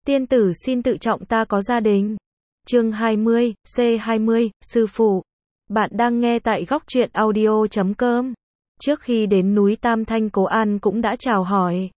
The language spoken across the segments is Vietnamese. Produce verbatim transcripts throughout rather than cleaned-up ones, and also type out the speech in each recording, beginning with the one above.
Tiên tử xin tự trọng ta có gia đình. Chương hai mươi, C hai mươi, sư phụ. Bạn đang nghe tại góc truyện audio chấm com. Trước khi đến núi Tam Thanh, Cố An cũng đã chào hỏi.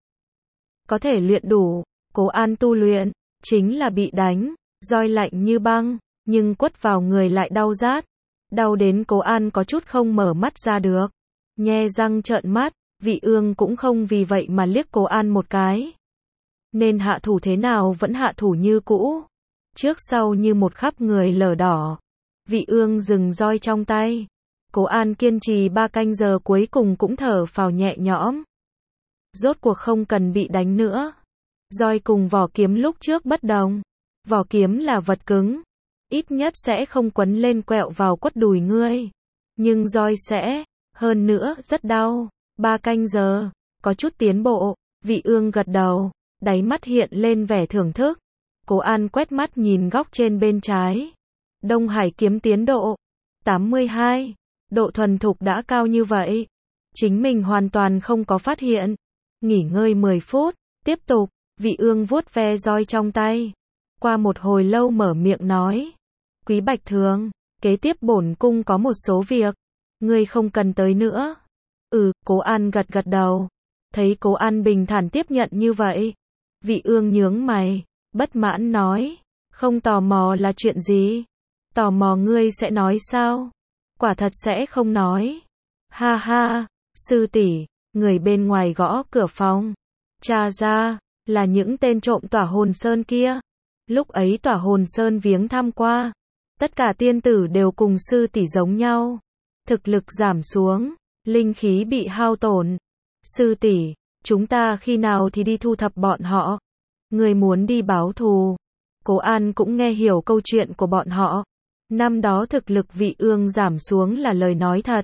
Có thể luyện đủ, Cố An tu luyện, chính là bị đánh, roi lạnh như băng, nhưng quất vào người lại đau rát. Đau đến Cố An có chút không mở mắt ra được. Nhe răng trợn mắt, Vị Ương cũng không vì vậy mà liếc Cố An một cái. Nên hạ thủ thế nào vẫn hạ thủ như cũ. Trước sau như một khắp người lở đỏ. Vị Ương dừng roi trong tay. Cố An kiên trì ba canh giờ cuối cùng cũng thở phào nhẹ nhõm. Rốt cuộc không cần bị đánh nữa. Roi cùng vỏ kiếm lúc trước bất đồng. Vỏ kiếm là vật cứng. Ít nhất sẽ không quấn lên quẹo vào quất đùi ngươi. Nhưng roi sẽ, hơn nữa rất đau. Ba canh giờ, có chút tiến bộ. Vị Ương gật đầu, đáy mắt hiện lên vẻ thưởng thức. Cố An quét mắt nhìn góc trên bên trái. Đông Hải kiếm tiến độ tám mươi hai. Độ thuần thục đã cao như vậy. Chính mình hoàn toàn không có phát hiện. Nghỉ ngơi mười phút, tiếp tục. Vị Ương vuốt ve roi trong tay. Qua một hồi lâu mở miệng nói. Quý Bạch Thường, kế tiếp bổn cung có một số việc. Ngươi không cần tới nữa. Ừ, Cố An gật gật đầu. Thấy Cố An bình thản tiếp nhận như vậy. Vị Ương nhướng mày, bất mãn nói. Không tò mò là chuyện gì? Tò mò ngươi sẽ nói sao? Quả thật sẽ không nói. Ha ha, sư tỷ, người bên ngoài gõ cửa phòng. Tra ra, là những tên trộm Tỏa Hồn Sơn kia. Lúc ấy Tỏa Hồn Sơn viếng thăm qua. Tất cả tiên tử đều cùng sư tỷ giống nhau. Thực lực giảm xuống, linh khí bị hao tổn. Sư tỷ, chúng ta khi nào thì đi thu thập bọn họ? Người muốn đi báo thù. Cố An cũng nghe hiểu câu chuyện của bọn họ. Năm đó thực lực Vị Ương giảm xuống là lời nói thật.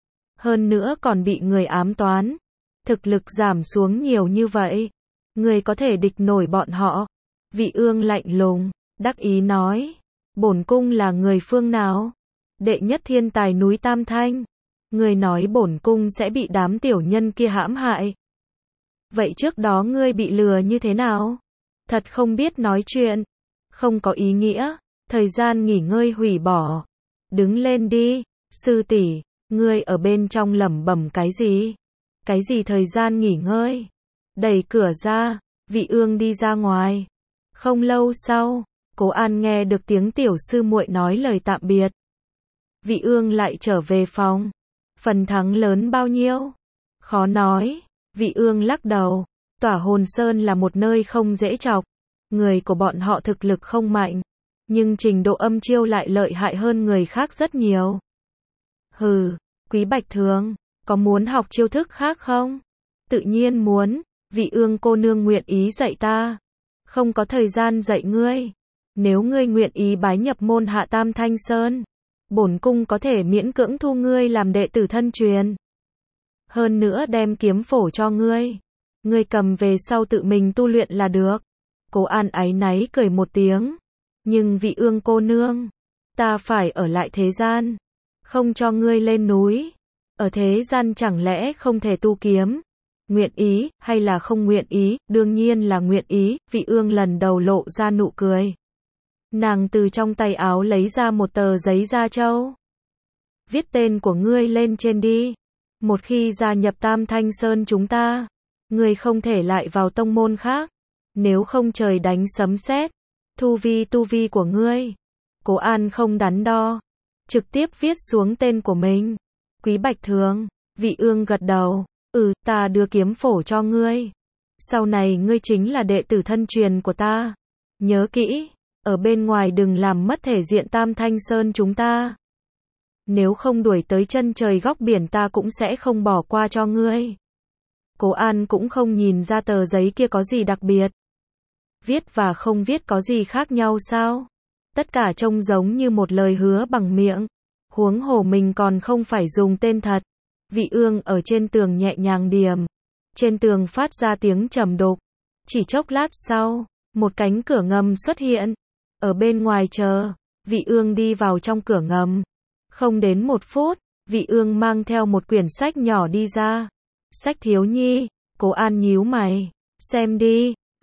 Hơn nữa còn bị người ám toán. Thực lực giảm xuống nhiều như vậy. Người có thể địch nổi bọn họ. Vị Ương lạnh lùng, đắc ý nói. Bổn cung là người phương nào? Đệ nhất thiên tài núi Tam Thanh. Người nói bổn cung sẽ bị đám tiểu nhân kia hãm hại. Vậy trước đó ngươi bị lừa như thế nào? Thật không biết nói chuyện. Không có ý nghĩa. Thời gian nghỉ ngơi hủy bỏ. Đứng lên đi. Sư tỷ, ngươi ở bên trong lẩm bẩm cái gì? Cái gì thời gian nghỉ ngơi? Đẩy cửa ra. Vị Ương đi ra ngoài. Không lâu sau, Cố An nghe được tiếng tiểu sư muội nói lời tạm biệt. Vị Ương lại trở về phòng. Phần thắng lớn bao nhiêu? Khó nói. Vị Ương lắc đầu. Tỏa Hồn Sơn là một nơi không dễ chọc. Người của bọn họ thực lực không mạnh. Nhưng trình độ âm chiêu lại lợi hại hơn người khác rất nhiều. Hừ, Quý Bạch Thường, có muốn học chiêu thức khác không? Tự nhiên muốn. Vị Ương cô nương nguyện ý dạy ta. Không có thời gian dạy ngươi. Nếu ngươi nguyện ý bái nhập môn Hạ Tam Thanh Sơn, bổn cung có thể miễn cưỡng thu ngươi làm đệ tử thân truyền. Hơn nữa đem kiếm phổ cho ngươi. Ngươi cầm về sau tự mình tu luyện là được. Cố An áy náy cười một tiếng. Nhưng Vị Ương cô nương, ta phải ở lại thế gian. Không cho ngươi lên núi. Ở thế gian chẳng lẽ không thể tu kiếm? Nguyện ý, hay là không nguyện ý? Đương nhiên là nguyện ý. Vị Ương lần đầu lộ ra nụ cười. Nàng từ trong tay áo lấy ra một tờ giấy da trâu. Viết tên của ngươi lên trên đi. Một khi gia nhập Tam Thanh Sơn chúng ta, ngươi không thể lại vào tông môn khác. Nếu không trời đánh sấm sét. Thu vi tu vi của ngươi. Cố An không đắn đo. Trực tiếp viết xuống tên của mình. Quý Bạch Thường. Vị Ương gật đầu. Ừ, ta đưa kiếm phổ cho ngươi. Sau này ngươi chính là đệ tử thân truyền của ta. Nhớ kỹ. Ở bên ngoài đừng làm mất thể diện Tam Thanh Sơn chúng ta. Nếu không đuổi tới chân trời góc biển ta cũng sẽ không bỏ qua cho ngươi. Cố An cũng không nhìn ra tờ giấy kia có gì đặc biệt. Viết và không viết có gì khác nhau sao? Tất cả trông giống như một lời hứa bằng miệng. Huống hồ mình còn không phải dùng tên thật. Vị Ương ở trên tường nhẹ nhàng điềm. Trên tường phát ra tiếng trầm đục. Chỉ chốc lát sau, một cánh cửa ngầm xuất hiện. Ở bên ngoài chờ, Vị Ương đi vào trong cửa ngầm. Không đến một phút, Vị Ương mang theo một quyển sách nhỏ đi ra. Sách thiếu nhi. Cố An nhíu mày. Xem đi.